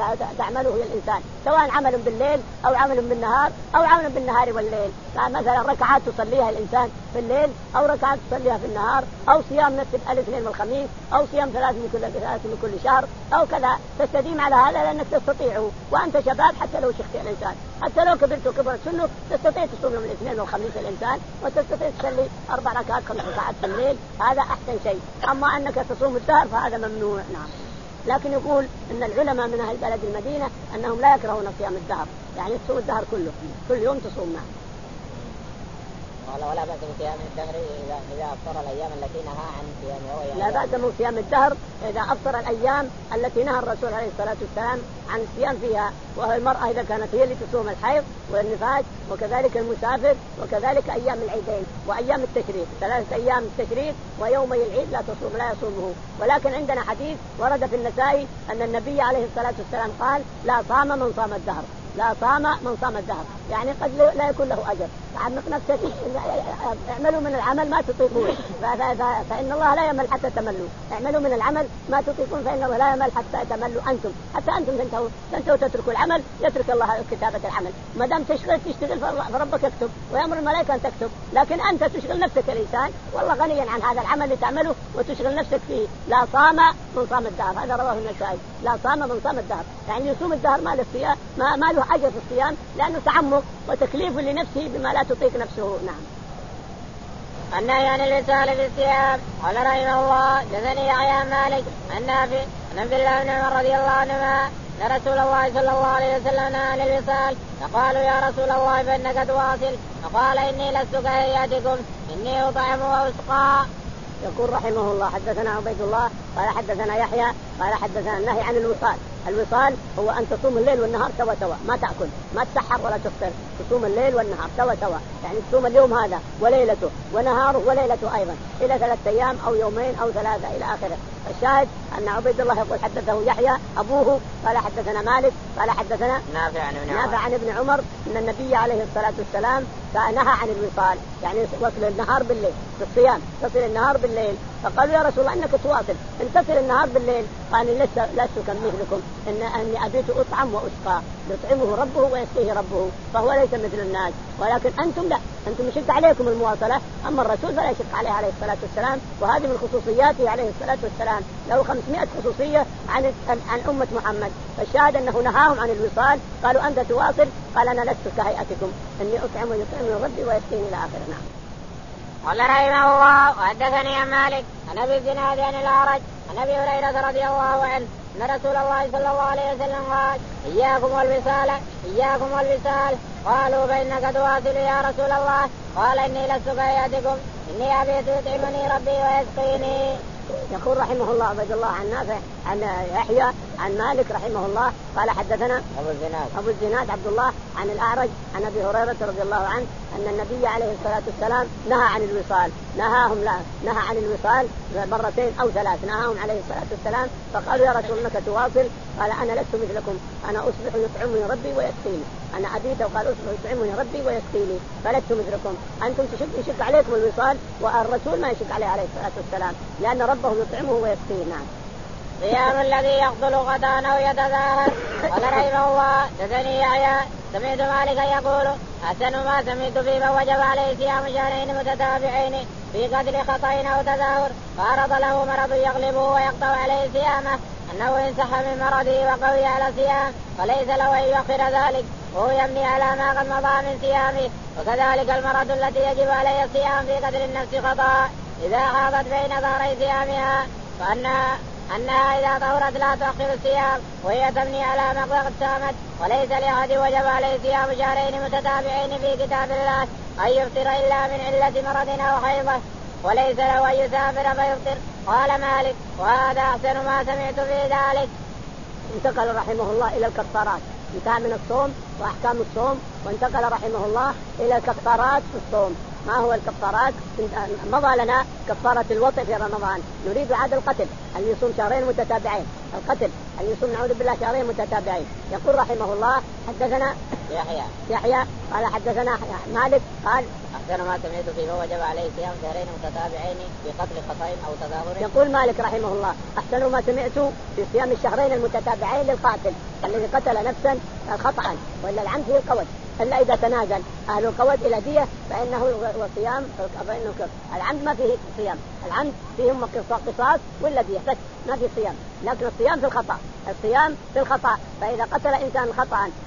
تعمله الإنسان سواء عمل بالليل أو عمل بالنهار أو عمل بالنهار والليل. مثلا ركعات تصليها الإنسان في الليل أو ركعات تصليها في النهار أو صيام نفس الاثنين والخميس أو صيام ثلاث من كل ثلاث من كل شهر أو كذا تستديم على هذا لأنك تستطيعه وأنت شباب حتى لو شخت الإنسان حتى لو كبرت وكبرت سنه تستطيع تصوم يوم الاثنين والخميس الإنسان وتستطيع تصلي أربع ركعات خمس ركعات في الليل. هذا أحسن شيء. أما أنك تصوم الدهر فهذا ممنوع. نعم. لكن يقول إن العلماء من أهل بلد المدينة أنهم لا يكرهون صيام الدهر يعني تصوم الدهر كله كل يوم تصوم معه. قال ولا بأس بصيام الدهر إذا إذا أفطر الأيام التي نهى عن صيامها. لا بأس من صيام الدهر إذا أفطر الأيام التي نهى الرسول عليه الصلاة والسلام عن الصيام فيها، وهي المرأة إذا كانت هي اللي تصوم الحيض والنفاس، وكذلك المسافر، وكذلك أيام العيدين وأيام التشريق، ثلاثة أيام التشريق ويومي العيد لا تصوم لا يصومه. ولكن عندنا حديث ورد في النسائي أن النبي عليه الصلاة والسلام قال لا صام من صام الدهر، لا صام من صام الدهر، يعني قد لا يكون له أجر. تعمق نفسك، اعملوا من العمل ما تطيقون فإن الله لا يمل حتى تملوا، اعملوا من العمل ما تطيقون فإن الله لا يمل حتى تملوا أنتم، حتى أنتم تنتهوا تنتهوا تتركوا العمل يترك الله كتابة العمل. ما دام تشتغل تشتغل فربك يكتب ويأمر الملائكة أن تكتب، لكن أنت تشغل نفسك الإنسان والله غنيا عن هذا العمل اللي تعمله وتشغل نفسك فيه. لا صام من صام الدهر، هذا رواه النسائي، لا صام من صام الدهر، يعني يصوم الدهر ما له صيام ما, ما له أجر في الصيام لأنه تعمق وتكليف لنفسه بما لا تطيق نفسه. نعم. النهي عن الوصال في الصيام. قال رحمه الله جزني يحيى مالك النافع عن عبد الله بن عمر رضي الله عنهما أن رسول الله صلى الله عليه وسلم نهى عن الوصال، فقالوا يا رسول الله فإنك تواصل، فقال إني لست كهيئتكم إني أطعم وأسقى. يقول رحمه الله حدثنا عبيد الله قال حدثنا يحيى قال حدثنا النهي عن الوصال. الوصال هو أن تصوم الليل والنهار سوا سوا، ما تأكل ما تسحر ولا تفطر، تصوم الليل والنهار سوا سوا، يعني تصوم اليوم هذا وليلته ونهاره وليلته أيضا إلى ثلاثة أيام أو يومين أو ثلاثة إلى آخره. الشاهد أن عبيد الله يقول حدثه يحيى أبوه قال حدثنا مالك قال حدثنا نافع عن ابن عمر, نافع عن ابن عمر أن النبي عليه الصلاة والسلام نهى عن الوصال، يعني وصل النهار بالليل في الصيام، تصل النهار بالليل. فقالوا يا رسول الله إنك تواصل إن تصل النهار بالليل، قال لست لست كمثلكم إن أني أبيت أطعم وأسقى، يطعمه ربه ويسقيه ربه، فهو ليس مثل الناس. ولكن أنتم لا، أنتم يشق عليكم المواصلة، أما الرسول فلا يشق عليه عليه الصلاة والسلام، وهذه من خصوصياته عليه الصلاة والسلام، له خمسمائة خصوصية عن عن أمة محمد. فالشاهد أنه نهاهم عن الوصال، قالوا أنت تواصل، قال أنا لست كهيئتكم إني أطعم ويطعمني ربي ويسقيني إلى آخره. نعم. قال رحمه الله وحدثني عن مالك عن ابي الزناد عن الاعرج عن ابي هريره رضي الله عنه ان رسول الله صلى الله عليه وسلم قال اياكم والوصال اياكم والوصال. قالوا فانك تواصل يا رسول الله، قال اني لست كهيئتكم اني ابيت يطعمني ربي ويسقيني. يقول رحمه الله عبد الله عن نافع عن يحيى عن مالك رحمه الله قال حدثنا أبو الزناد أبو الزناد عبد الله عن الأعرج عن أبي هريرة رضي الله عنه أن النبي عليه الصلاة والسلام نهى عن الوصال، نهاهم لا نهى عن الوصال مرتين أو ثلاث، نهاهم عليه الصلاة والسلام. فقالوا يا رسول انك تواصل، قال أنا لست مثلكم أنا أصبح يطعمني ربي ويسقيني، أنا أبيت وقال أصبح يطعمني ربي ويسقيني، فلست مثلكم أنتم تشق يشق عليكم الوصال والرسول ما يشق عليه عليه الصلاة والسلام لأن ربه يطعمه ويسقيه. نعم. صيام الذي يقتل غدان أو يتظاهر. قال رحمه الله جزني يحيى سمعت مالكا يقول أحسن ما سمعت فيما وجب عليه صيام شهرين متتابعين في قتل خطأ أو تظاهر فعرض له مرض يغلبه ويقطع عليه صيامه أنه إن صح من مرضه وقوي على صيام فليس له أن يؤخر ذلك وهو يبني على ما قد مضى من صيامه. وكذلك المرض التي يجب عليه الصيام في قتل النفس خطأ إذا حاضت بين ظهري صيامها فأنها أنها إذا طهرت لا تؤخر الصيام وهي تبني على ما قد سامت. وليس لأحد وجب عليه صيام شهرين متتابعين في كتاب الله أن يفطر إلا من علة مرض أو حيضة، وليس له أن يسافر فيفطر. قال مالك وهذا أحسن ما سمعت في ذلك. انتقل رحمه الله إلى الكفارات، انتهى من الصوم وأحكام الصوم وانتقل رحمه الله إلى الكفارات في الصوم. ما هو الكفارات؟ مضى لنا كفارة الوطء في رمضان، نريد عاد القتل اللي يصوم شهرين متتابعين، القتل اللي يصوم نعوذ بالله شهرين متتابعين. يقول رحمه الله حدثنا يحيى يحيى قال حدثنا مالك قال أحسن ما سمعت فيه وجب عليه صيام شهرين متتابعين في قتل خطأ أو تظاهر. يقول مالك رحمه الله أحسن ما سمعت في صيام الشهرين المتتابعين للقاتل الذي قتل نفسا خطأ، وإلا العمد هي القود، إلا إذا تنازل أهل القود إلى دية فإنه وصيام، فإنه العمد ما فيه صيام، العمد فيهم قصاص ولا دية بس ما فيه صيام، لكن الصيام في الخطأ، الصيام في الخطأ. فإذا قتل إنسان خطأ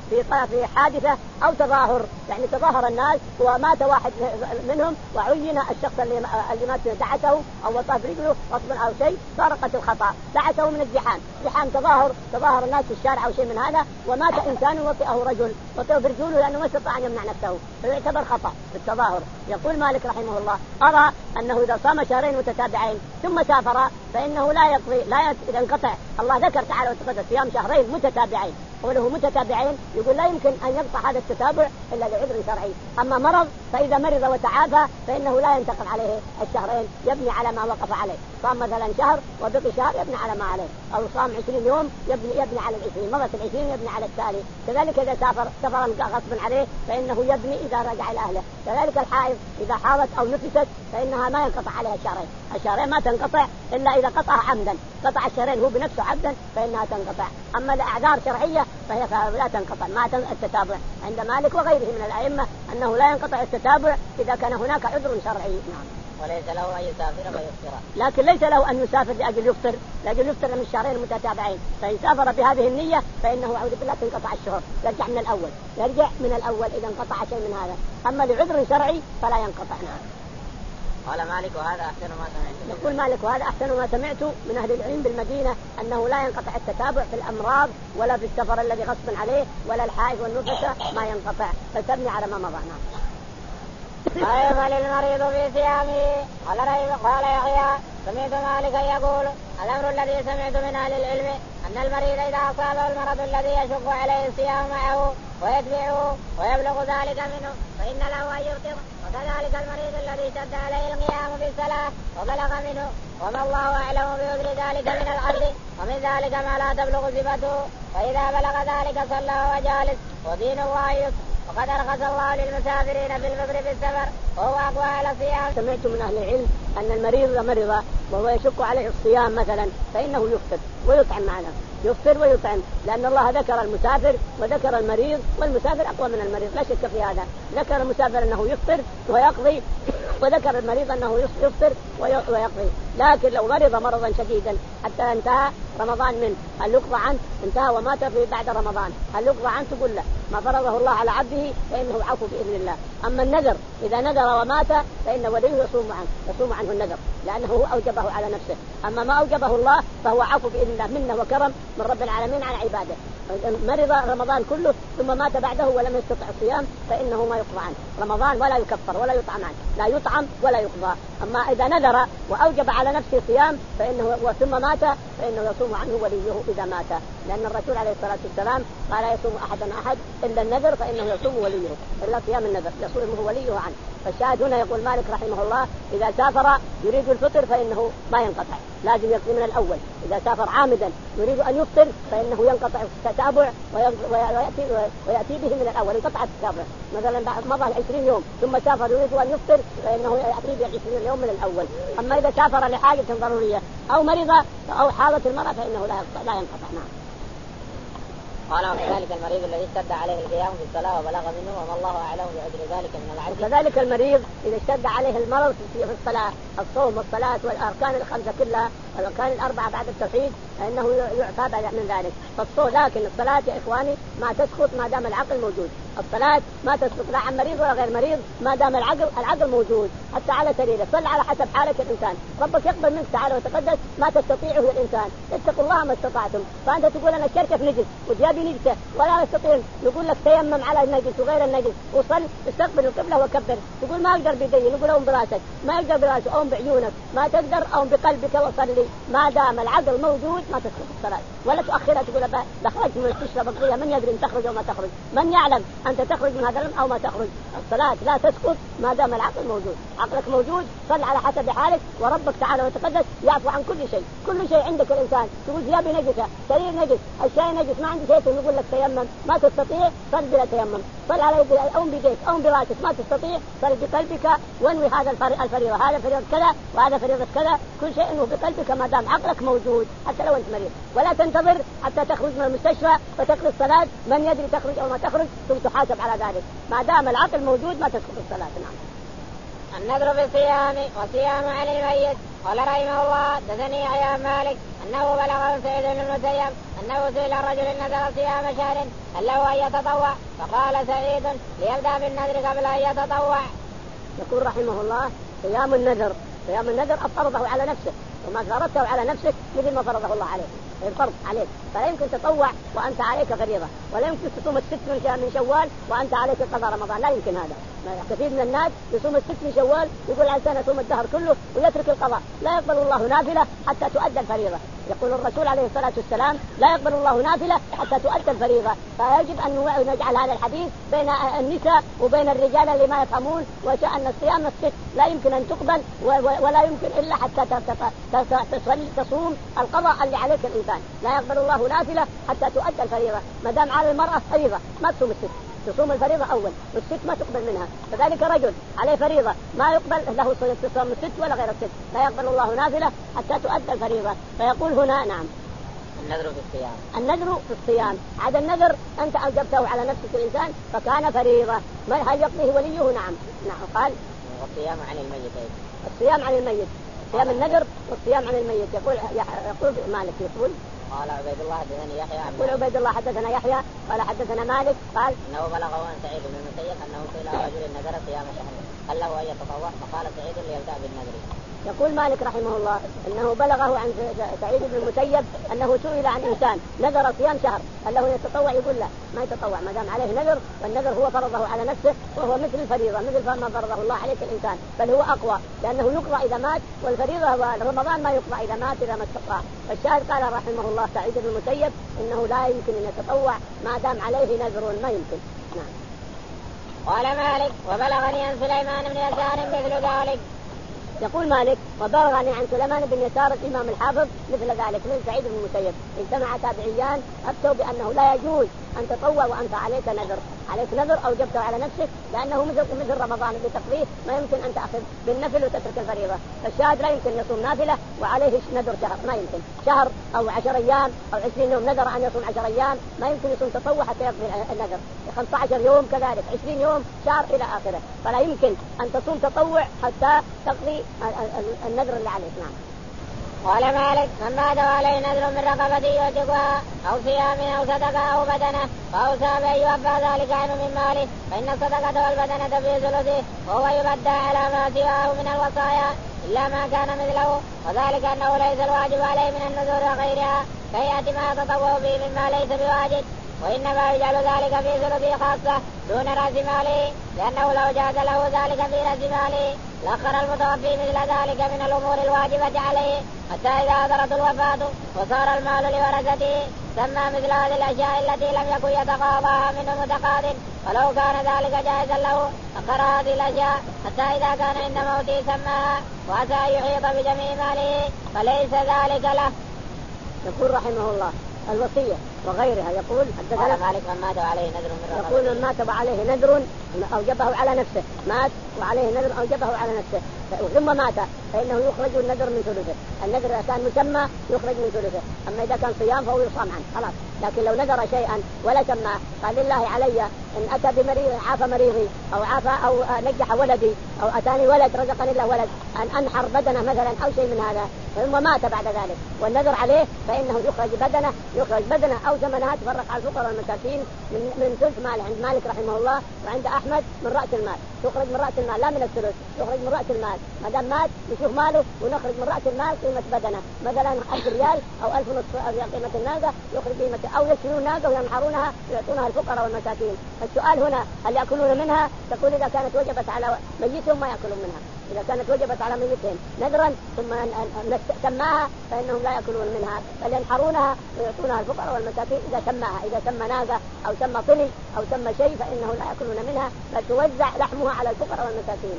في في حادثة أو تظاهر، يعني تظاهر الناس ومات واحد منهم وعين الشخص اللي اللي مات دعته أو وطأ برجله غصبا أو شيء صارت الخطأ، دعته من الزحام، زحام تظاهر تظاهر الناس في الشارع أو شيء من هذا ومات إنسان وطئه رجل وطئه برجله لأنه ما استطاع أن يمنع نفسه فيعتبر خطأ بالتظاهر. يقول مالك رحمه الله أرى أنه إذا صام شهرين متتابعين ثم سافر فإنه لا يقضي لا ينقطع. الله ذكر تعالى وتقدس صيام شهرين متتابعين وله متتابعين، يقول لا يمكن أن يقطع هذا التتابع إلا لعذر شرعي. أما مرض فإذا مرض وتعافى فإنه لا ينتقل عليه الشهرين، يبني على ما وقف عليه. صام مثلا شهر وبقي شهر يبني على ما عليه، أو صام عشرين يوم يبني, يبني على العشرين، مرة العشرين يبني على التالي. كذلك إذا سافر سفرا غصبا عليه فإنه يبني إذا رجع إلى أهله. كذلك الحائض إذا حاضت أو نفست فإنها ما ينقطع عليها الشهرين، الشهرين ما تنقطع إلا إذا قطع عمدا، قطع الشهرين هو بنفسه عبدا فإنها تنقطع. أما الأعذار شرعية فهي لا تنقطع مع التتابع عند مالك وغيره من الأئمة أنه لا ينقطع التتابع إذا كان هناك عذر شرعي. نعم. وليس له أن يسافر ويفطر، لكن ليس له أن يسافر لأجل يفطر، لأجل يفطر من الشهرين المتتابعين، فإن سافر بهذه النية فإنه أعوذ بالله تنقطع الشهر، يرجع من الأول، يرجع من الأول إذا انقطع شيء من هذا. أما لعذر شرعي فلا ينقطع. نعم. قال مالك وهذا أحسن ما سمعت. يقول مالك وهذا أحسن ما سمعت من أهل العلم بالمدينة أنه لا ينقطع التتابع في الأمراض ولا في السفر الذي غصب عليه ولا الحائض والنفسة ما ينقطع، فتبني على ما مضى. نعم. قال للمريض في صيامه. قال قال يحيى سمعت مالكا يقول الأمر الذي سمعت من أهل العلم أن المريض إذا أصابه المرض الذي يشق عليه الصيام معه ويتبعه ويبلغ ذلك منه فإن له أن يفطر، وكذلك المريض الذي شد عليه القيام بالصلاة وبلغ منه وما الله أعلم بعذر ذلك من العبد، ومن ذلك ما لا تبلغ صفته، فإذا بلغ ذلك صلى وهو جالس ودين الله يسر. وقد رخص الله للمسافرين في الفطر بالسفر وهو أقوى على الصيام. سمعت من أهل العلم أن المريض مرض وهو يشق عليه الصيام مثلا فإنه يفطر ويطعم معنا، يفطر ويطعم، لأن الله ذكر المسافر وذكر المريض، والمسافر أقوى من المريض لا شك في هذا. ذكر المسافر أنه يفطر ويقضي، وذكر المريض أنه يفطر ويقضي. لكن لو مرض مرضا شديدا حتى انتهى رمضان منه هل يقضى عنه؟ انتهى ومات في بعد رمضان هل يقضى عنه؟ تقول لا، ما فرضه الله على عبده فإنه عفو بإذن الله. أما النذر إذا نذر ومات فإن وليه يصوم عنه، يصوم عنه النذر لأنه هو أوجبه على نفسه. أما ما أوجبه الله فهو عفو بإذن الله منه وكرم من رب العالمين على عباده. مرض رمضان كله ثم مات بعده ولم يستطع الصيام فإنه ما يقضى عنه رمضان ولا يكفر ولا يطعم عنه، لا يطعم ولا يقضى. أما إذا نذر وأوجب على نفسه صيام فإنه ثم مات فإنه يصوم عنه وليه إذا مات، لأن الرسول عليه الصلاة والسلام قال يصوم أحدنا أحد إلا النذر فإنه يصوم وليه، إلا صيام النذر يصومه وليه عنه. فالشاهد هنا يقول مالك رحمه الله إذا سافر يريد الفطر فإنه ما ينقطع، لازم يقضي من الأول. إذا سافر عامدا يريد أن يفطر فإنه ينقطع التتابع ويأتي, ويأتي به من الأول، ينقطع التتابع. مثلا بعد مضى عشرين يوم ثم سافر يريد أن يفطر فإنه يأتي به عشرين يوم من الأول. أما إذا سافر لحاجة ضرورية أو مرض أو حالة المرأة فإنه لا ينقطع. نعم. قال وكذلك المريض الذي اشتد عليه القيام في الصلاة وبلغ منه وما الله أعلم بعذر ذلك من العجز. وكذلك المريض إذا اشتد عليه المرض في الصلاة، الصوم والصلاة والأركان الخمسة كلها والأركان الأربعة بعد التوحيد فإنه يعفى من ذلك. فالصوم لكن الصلاة يا إخواني ما تسقط ما دام العقل موجود، الصلاة ما تسقط لا عن مريض ولا غير مريض ما دام العقل العقل موجود. حتى على سريره صل على حسب حالة الإنسان، ربك يقبل منك تعالى وتقدس ما تستطيعه الإنسان، اتقوا الله ما استطعتم. فأنت تقول أنا الشركة في نجس وجابي نجسة ولا أستطيع، يقول لك تيمم على النجس وغير النجس وصل استقبل القبلة وكبر، تقول ما أقدر بيدي، نقول أوم براسك، ما أقدر براسك أوم بعيونك، ما تقدر أوم بقلبك وصلي. ما دام العقل موجود ما تسقط الصلاة ولا تؤخرها. تقول دخلت من المستشفى بقية من يدري أن تخرج أو ما تخرج، من يعلم أنت تخرج من هذا أو ما تخرج. الصلاة لا تسقط ما دام العقل موجود، عقلك موجود صل على حسب حالك وربك تعالى وتقدس يعفو عن كل شيء. كل شيء عندك الإنسان تقول ثيابي نجسة، سرير نجس، الشاي نجس، ما عندي شيء يقول لك تيمم، ما تستطيع صل بلا تيمم، صل على يديك أو بيديك أو براسك، ما تستطيع صل بقلبك وانوي هذا الفريضة، هذا فريضة كذا وهذا فريضة كذا، كل شيء انه بقلبك ما دام عقلك موجود حتى لو أنت مريض. ولا تنتظر حتى تخرج من المستشفى وتقضي الصلاة، من يدري تخرج أو ما تخرج ثم تحاسب على ذلك. ما دام العقل موجود ما تسقط الصلاة. نعم. النذر بالصيام وصيام عن الميت. قال رحمه الله دثني يحيى مالك أنه بلغه سعيد بن المسيب أنه سئل الرجل نذر صيام شهر هل له أن يتطوع؟ فقال سعيد ليبدأ بالنذر قبل أن يتطوع. يقول رحمه الله صيام النذر صيام النذر أفرضه على نفسه، وما فرضته على نفسك مثل ما فرضه الله عليك، الفرض عليك، فلا يمكن تطوع وأنت عليك فريضة، ولا يمكن تصوم الست من شوال وأنت عليك قضاء رمضان، لا يمكن هذا. كثير من الناس يصوم الست من شوال يقول عشان أصوم الدهر كله ويترك القضاء، لا يقبل الله نافلة حتى تؤدى الفريضة. يقول الرسول عليه الصلاة والسلام لا يقبل الله نافلة حتى تؤدى الفريضة، فيجب أن نجعل هذا الحديث بين النساء وبين الرجال اللي ما يفهمون، وشأن الصيام الست لا يمكن أن تقبل ولا يمكن إلا حتى تصوم القضاء اللي عليك الإنسان. لا يقبل الله نافلة حتى تؤدى الفريضة، ما دام على المرأة فريضة ما تصوم الست، تصوم الفريضة أول والست ما تقبل منها. فذلك رجل عليه فريضة ما يقبل له صيام الست ولا غير الست، لا يقبل الله نافلة حتى تؤدى الفريضة. فيقول هنا نعم النذر في الصيام النذر في الصيام هذا النذر أنت أوجبته على نفسك الإنسان فكان فريضة، هل يقضيه وليه؟ نعم نعم. قال والصيام عن الميت الصيام عن الميت صيام النذر والصيام عن الميت. يقول يقول مالك يقول قال عبيد الله حدثني يحيى يقول عبيد الله حدثنا يحيى قال حدثنا مالك قال انه بلغه عن سعيد بن المسيب انه سئل رجل نذر صيام شهر هل له ان يتطوع؟ فقال سعيد ليبدأ بالنذر. يقول مالك رحمه الله انه بلغه عن سعيد بن المسيب انه سئل عن انسان نذر صيام شهر هل له يتطوع؟ يقول لا ما يتطوع ما دام عليه نذر، والنذر هو فرضه على نفسه وهو مثل الفريضه مثل ما فرضه الله عليك الانسان، بل هو اقوى لانه يقضى اذا مات، والفريضه رمضان ما يقضى اذا مات اذا ما استطاع. فالشاهد قال رحمه الله سعيد بن المسيب انه لا يمكن ان يتطوع ما دام عليه نذر، ما يمكن. نعم. قال مالك وبلغني عن سليمان بن يسار مثل ذلك. يقول مالك وبلغني عن سليمان بن يسار الإمام الحافظ مثل ذلك من سعيد بن المسيب، اجتمع تابعيان أفتوا بأنه لا يجوز أن تطوع وأنت عليك نذر، عليك نذر أوجبته على نفسك لأنه مثل مثل رمضان بتقضيه ما يمكن أن تأخذ بالنفل وتترك الفريضة. فالشاهد لا يمكن يصوم نافلة وعليه نذر شهر، ما يمكن شهر أو عشر أيام أو عشرين يوم نذر أن يصوم عشر أيام، ما يمكن يصوم تطوع حتى يقضي النذر. خمسة عشر يوم كذلك عشرين يوم شهر إلى آخره، فلا يمكن أن تصوم تطوع حتى تقضي النذر اللي عليك. نعم. قال مالك من مات عليه نذر من رقبته يعتقها أو صيام أو صدقة أو بدنة فأوصى بأن يوفى ذلك عنه من ماله، فإن الصدقة والبدنة في ثلثه وهو يبدى على ما سواه من الوصايا إلا ما كان مثله، وذلك أنه ليس الواجب عليه من النذور وغيرها فيأتي ما يتطوع به مما ليس بواجب، وإنما يجعل ذلك في ثلثه خاصة دون رأس ماله، لأنه لو جاز له ذلك في رأس ماله لأخر المتوفي مثل ذلك من الأمور الواجبة عليه حتى إذا حضرت الوفاة وصار المال لورثته سمى مثل هذه الأشياء التي لم يكن يتقاضاها منه متقاض، ولو كان ذلك جائزا له أخر هذه الأشياء حتى إذا كان عند موته سماها وعسى أن يحيط بجميع ماله فليس ذلك له. يقول رحمه الله الوصية وغيرها. يقول حدثنا مالك من مات عليه نذر من يقول من مات وعليه نذر أوجبه على نفسه، مات وعليه نذر أوجبه على نفسه ثم مات فإنه يخرج النذر من ثلثه. النذر إذا كان مسمى يخرج من ثلثه، أما إذا كان صيام فهو يصام عنه خلاص. لكن لو نذر شيئا ولا سماه قال لله علي إن أتى بمريض عاف مريضي أو عاف أو نجح ولدي أو أتاني ولد رزقني الله ولد أن أنحر بدنه مثلا أو شيء من هذا، ثم مات بعد ذلك والنذر عليه فإنه يخرج بدنه يخرج بدنه أو ثمنها تفرق على الفقراء والمساكين من من ثلث ماله عند مالك رحمه الله وعند أحمد من رأس المال، تخرج من رأس المال لا من الثلث، يخرج من رأس المال. ما دام مات نشوف ماله ونخرج من رأس المال قيمة بدنه مثلا ألف ريال أو ألف ونصف قيمة الناقة يخرج قيمة، أو يشترون ناقة وينحرونها ويعطونها الفقراء والمساكين. السؤال هنا هل يأكلون منها؟ تقول إذا كانت وجبت على ميتهم ما يأكلون منها، إذا كانت وجبت على ميتهم نذرا ثم سماها فإنهم لا يأكلون منها بل ينحرونها ويعطونها الفقراء والمساكين إذا سماها. إذا سمى ناقة أو سمى طني أو سمى شيء فإنه لا يأكلون منها بل توزع لحمها على الفقراء والمساكين.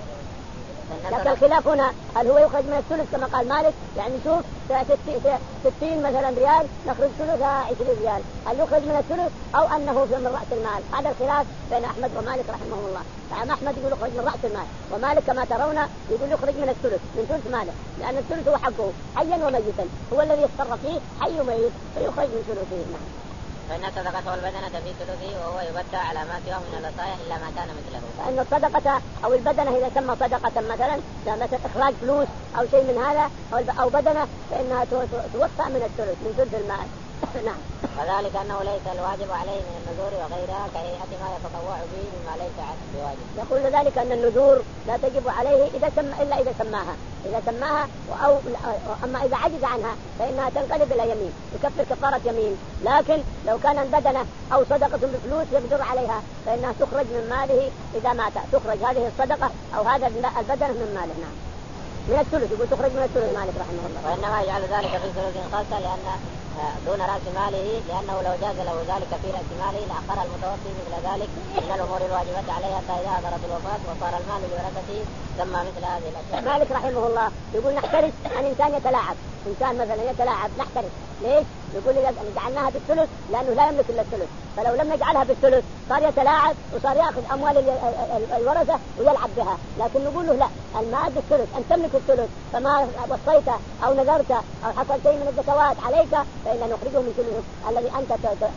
لكن الخلاف هنا هل هو يخرج من الثلث كما قال مالك، يعني شوف ستين مثلا ريال نخرج ثلثها عشرين ريال، هل يخرج من الثلث أو أنه من رأس المال؟ هذا الخلاف بين أحمد ومالك رحمه الله. فعم أحمد يقول يخرج من رأس المال، ومالك كما ترون يقول يخرج من الثلث من ثلث ماله، لأن الثلث هو حقه حيا وميتا هو الذي يتصرف فيه حي وميت فيخرج من ثلثه. نعم. فإن الصدقة والبدنة في ثلثه وهو يبدأ على ما سواه من الوصايا إلا ما كان مثله. فإن الصدقة أو البدنة إذا سمى صدقة مثلا مثلا إخراج فلوس أو شيء من هذا أو بدنة فإنها توفى من الثلث من ثلث المال، نعم. وذلك أنه ليس الواجب عليه من النذور وغيرها كهيئة ما يتطوع به مما ليس بواجب. يقول ذلك أن النذور لا تجب عليه إذا سمى إلا إذا سماها إذا سماها أو أما إذا عجز عنها فإنها تنقلب إلى يمين يكفر كفارة يمين. لكن لو كان بدنة أو صدقة بفلوس يقدر عليها فإنها تخرج من ماله إذا مات تخرج هذه الصدقة أو هذا البدنة من ماله. نعم من الثلث يقول تخرج من الثلث مالك رحمه الله. وإنما يجعل ذلك في ثلث خاصة لأن دون رأس ماله لأنه لو جاز له ذلك في رأس ماله لأخر المتوفي مثل ذلك من الأمور الواجبة عليه حتى إذا حضرت الوفاة وصار المال لورثته ثم مثل هذه الأشياء. مالك رحمه الله يقول نحترس أن إنسان يتلاعب إنسان مثلا يتلاعب نحترس ليش؟ يقول جعلناها بالثلث لأنه لا يملك إلا الثلث فلو لم يجعلها بالثلث صار يتلاعب وصار يأخذ أموال الورثة ويلعب بها. لكن نقول له لا المال بالثلث أن تملك الثلث فما وصيت أو نذرت أو حصل شيء من الزكوات عليك فإن نخرجه من ثلث الذي أنت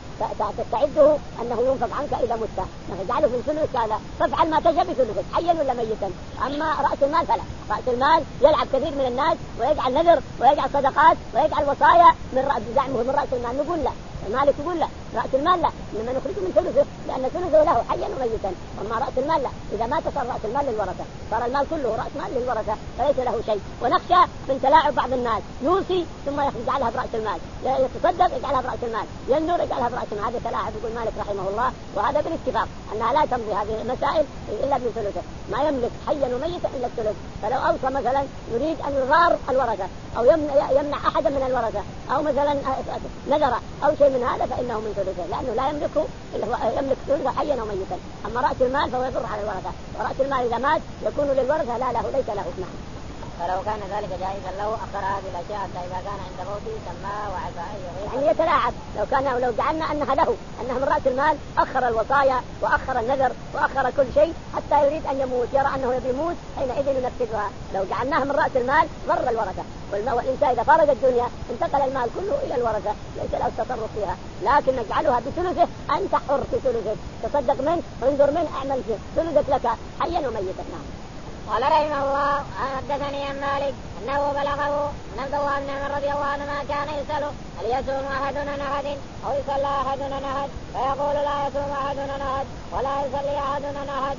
تستعده أنه ينفق عنك إذا مت نجعله من ثلث هذا فافعل ما تشاء بثلث حيا ولا ميتا. أما رأس المال فلا رأس المال يلعب كثير من الناس ويجعل نذر ويجعل صدقات ويجعل وصايا من رأس زعمه من رأس المال. نقول لا المالك يقول لا رأس المال لا لما نخرجه من ثلثه لأن ثلثه له حيا وميتا. أما رأس المال لا إذا مات صار رأس المال للورثة صار المال كله رأس مال للورثة فليس له شيء. ونخشى من تلاعب بعض الناس يوصي ثم يجعلها برأس المال يتصدق يجعلها برأس المال ينذر يجعلها برأس المال. هذا تلاعب يقول مالك رحمه الله وهذا بالاتفاق أنها لا تمضي هذه المسائل إلا من ثلثه ما يملك حيا وميتا إلا الثلث. فلو أوصى مثلا يريد أن يضار الورثة أو يمنع أحدا من الورثة أو مثلا نذر أو شيء من هذا فإنه من ثلثه لأنه لا يملكه يملك ثلثه حيا وميتا. أما رأس المال فهو يضر على الورثة ورأس المال إذا مات يكون للورثة لا له ليس له. نعم. فلو كان ذلك جائزا له أخر هذه الأشياء حتى إذا كان عند موته سماها وعفى يعني يتلاعب لو كان لو جعلنا أنها له أنها من رأس المال أخر الوصايا وأخر النذر وأخر كل شيء حتى يريد أن يموت يرى أنه يبي يموت حينئذ ينفذها. لو جعلناها من رأس المال ضر الورثة والإنسان إذا فارق الدنيا انتقل المال كله إلى الورثة ليس له التصرف فيها. لكن نجعلها بثلثه أنت حر في ثلثه تصدق منه وانظر منه أعمل فيه ثلثك لك حيا وميتا. نعم. قال رحمه الله حدثني عن مالك أنه بلغه أن عبد الله بن عمر رضي الله عنهما كان يسأله هل يصوم أحدنا نهد أو يصلي أحدنا نهد فيقول لا يصوم أحدنا نهد ولا يصلي أحدنا نهد.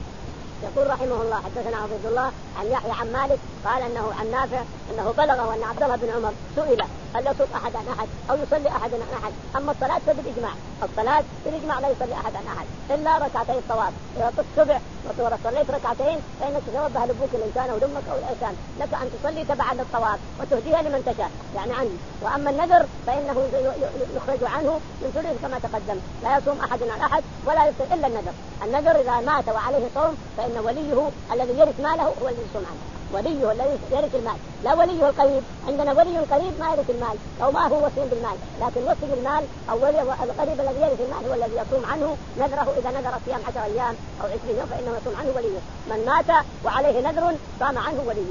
يقول رحمه الله حدثنا عبد الله عن يحيى عن مالك قال انه عن نافع انه بلغه ان عبد الله بن عمر سئل هل يصوم احد عن احد او يصلي احد عن احد. اما الصلاه فبالاجماع الصلاه بالاجماع لا يصلي احد عن احد الا ركعتي الطواف. اذا طفت السبع وصليت ركعتين فانك توجه لابوك الانسان او دمك او الانسان لك ان تصلي تبعا للطواف وتهديها لمن تشاء يعني عنه. واما النذر فانه يخرج عنه من ثلث كما تقدم لا يصوم احد عن احد ولا يفطر الا النذر. النذر اذا مات وعليه صوم فان وليه الذي يرث ماله هو الذي يصوم عنه وليه الذي يرث المال لا وليه القريب. عندنا ولي القريب ما يرث المال أو ما هو وصي بالمال لكن وصي بالمال أو ولي القريب الذي يرث المال هو الذي يصوم عنه نذره. إذا نذر صيام عشر أيام أو عشرين يوم فإنه يصوم عنه وليه. من مات وعليه نذر صام عنه وليه.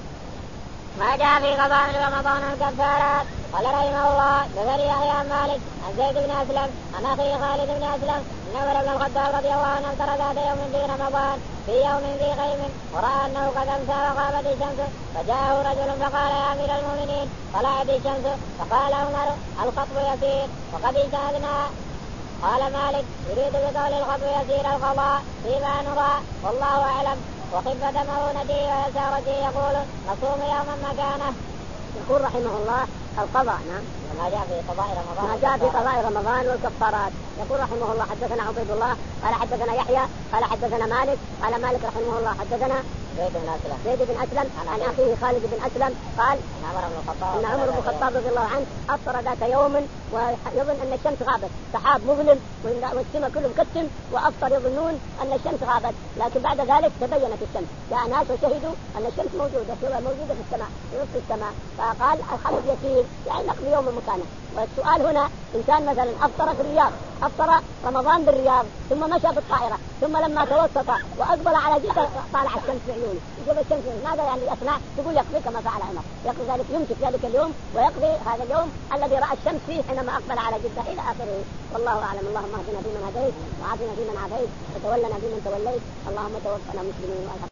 ما جاء في قضاء رمضان الكفارات. قال رحمه الله ذكر يحيى عن مالك عن زيد بن أسلم عن أخيه خالد بن أسلم أن عمر بن الخطاب رضي الله عنه امطر ذات يوم في رمضان في يوم ذي غيم ورأى أنه قد أمسى وغابت الشمس فجاءه رجل فقال يا أمير المؤمنين طلعت الشمس فقال عمر الخطب يسير وقد اجتهدنا. قال مالك يريد بقول الخطب يسير القضاء فيما نرى والله أعلم وخفة مؤونته ويسارته يقول نصوم يوما مكانه. يقول رحمه الله القضاء. نعم. ما جاء في قضاء رمضان ما جاء في قضاء رمضان والكفارات. يقول رحمه الله حدثنا عبيد الله قال حدثنا يحيى قال حدثنا مالك قال مالك رحمه الله حدثنا زيد بن أسلم زيد بن أسلم عن أخيه خالد بن أسلم قال أن عمر بن الخطاب أن عمر بن الخطاب رضي الله عنه أفطر ذات يوم ويظن أن الشمس غابت سحاب مظلم والسماء كله مكتم وأفطر يظنون أن الشمس غابت لكن بعد ذلك تبينت الشمس جاء ناس وشهدوا أن الشمس موجودة موجودة في السماء في نصف السماء فقال الخطب يسير يعني نقضي يوم مكانه. والسؤال هنا إنسان مثلا أفطر في الرياض أفطر رمضان بالرياض ثم مشى بالطائرة ثم لما توسط وأقبل على جدة طالع الشمس في عيونه يجب الشمس ماذا يعني أثناء تقول يقضي كما فعل عمر يقضي ذلك يمسك ذلك اليوم ويقضي هذا اليوم الذي رأى الشمس فيه حينما أقبل على جدة إلى آخره. والله أعلم. اللهم اهدنا فيمن هديت وعافنا فيمن عافيت وتولنا فيمن توليت اللهم توفنا مسلمين.